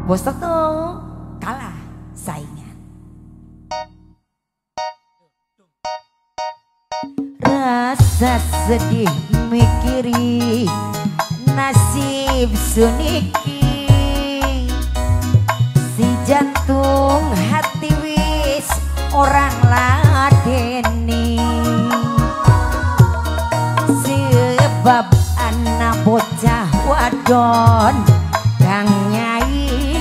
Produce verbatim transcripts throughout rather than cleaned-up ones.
Bos Toto kalah saingan. Rasa sedih mikiri nasib suniki, si jantung hati wis orang ladeni, sebab anak bocah wadon kang nyaingi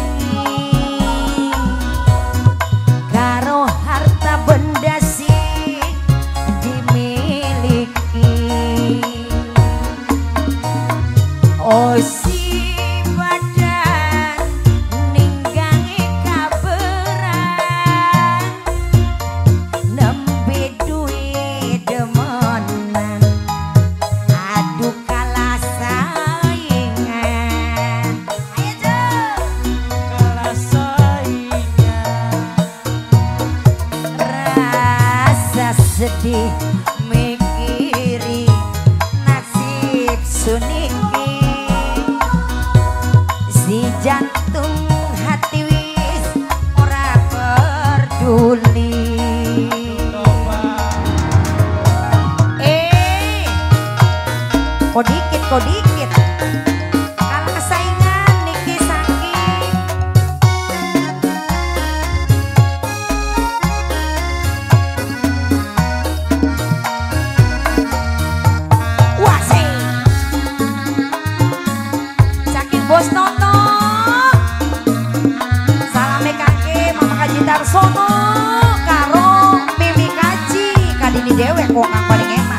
karo harta benda sing dimiliki. Oh si badan ninggangi kaberan, nembe duit demenan, aduh kalah saingan. Ayo Cuk, kalah saingan. rasa sedih mikiri nasib suniki, si jantung hati wis ora peduli. Eh, kok dikit kok dikit kalah saingan niki saking. Wah sih saking Bos Toto, salame kake Mama Kaji Darsono karo Mimi Kaji kadini dewek kok kang paling enak.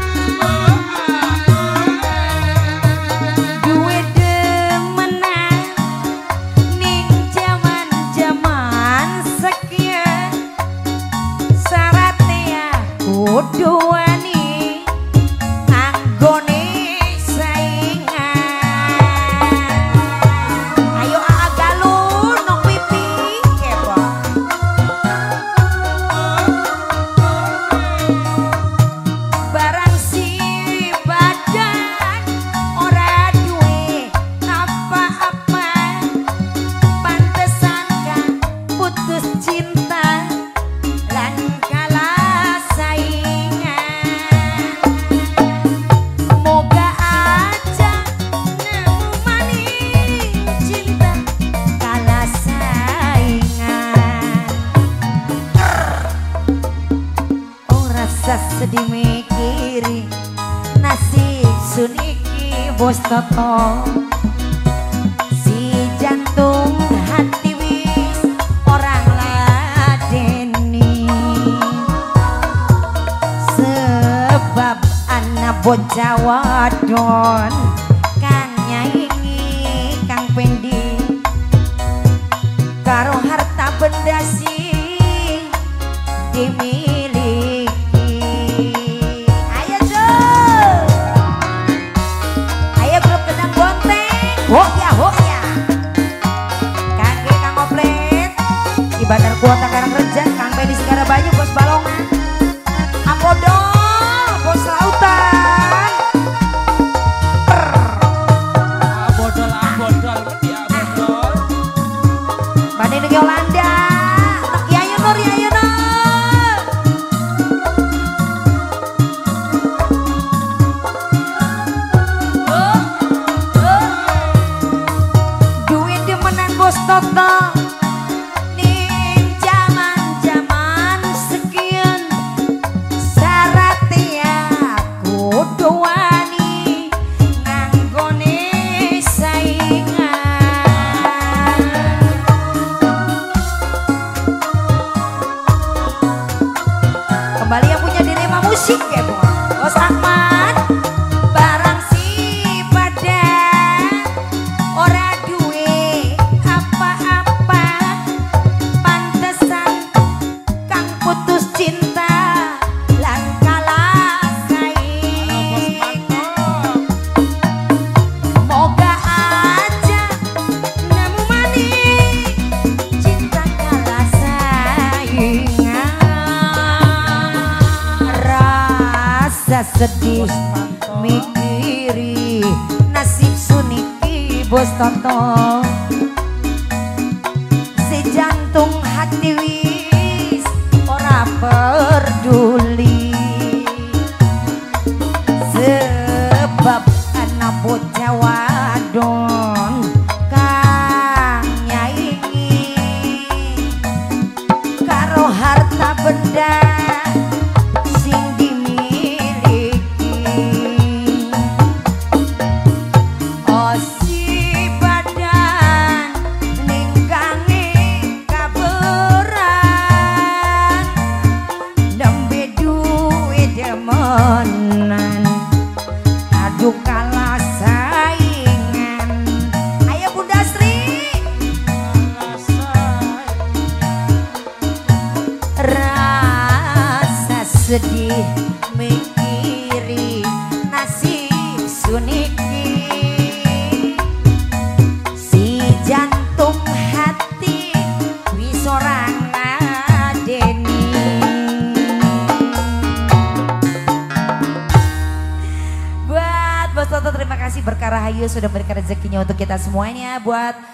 Duwe demenan ning jaman-jaman sekian, syaratnya kudu wani anggone saingan. Ayo aa galun nok pipi kepo. Barang si badan ora duwe apa-apa, pantesan kan putus cinta lan kalah saingan. Moga aja nemu maning cinta kalah saingan. Oh rasa sedih mikiri nasib suniki Bos Toto, si jantung hati wis orang ladeni, sebab anak bocah wadon kang nyaingi kang pendi karo harta benda sing dimiliki. Ayo Cuk, ayo grup Kendang Bonteng, hok ya hok ya. Kakek Kang Oplet di Bandar Kuota Karangreja, Kang Pedi Segara Banyu, Bos Balongan, Apodol, Bos Lautan. Abodol abodol ngerti abodol. Bade Negi Yolanda, Yayu Nur, Yayu Nur. Oh, oh. Duit demenan Bos Toto ning jaman-jaman sekian, syaratnya kudu wani nganggone saingan. Kembali yang punya Direma Musik ya Bu, Bos Ahmad. Barang si badan ora duwe apa-apa, pantesan kang putus cinta lan kalah saingan. Moga aja nemu maning cinta kalah saingan. Rasa sedih mikiri nasib suniki Bos Toto, peduli sebab anak bocah wadon kang nyaingi karo harta benda sing dimiliki osi badan ningkangi kaberan nembe duit demenan aduh kalah saingan ayo Bunda Sri rasa sedih mikiri nasib suniki si jantung hati wis ora ngadeni buat Bos Toto terima kasih berkah rahayu sudah memberikan rezekinya untuk kita semuanya buat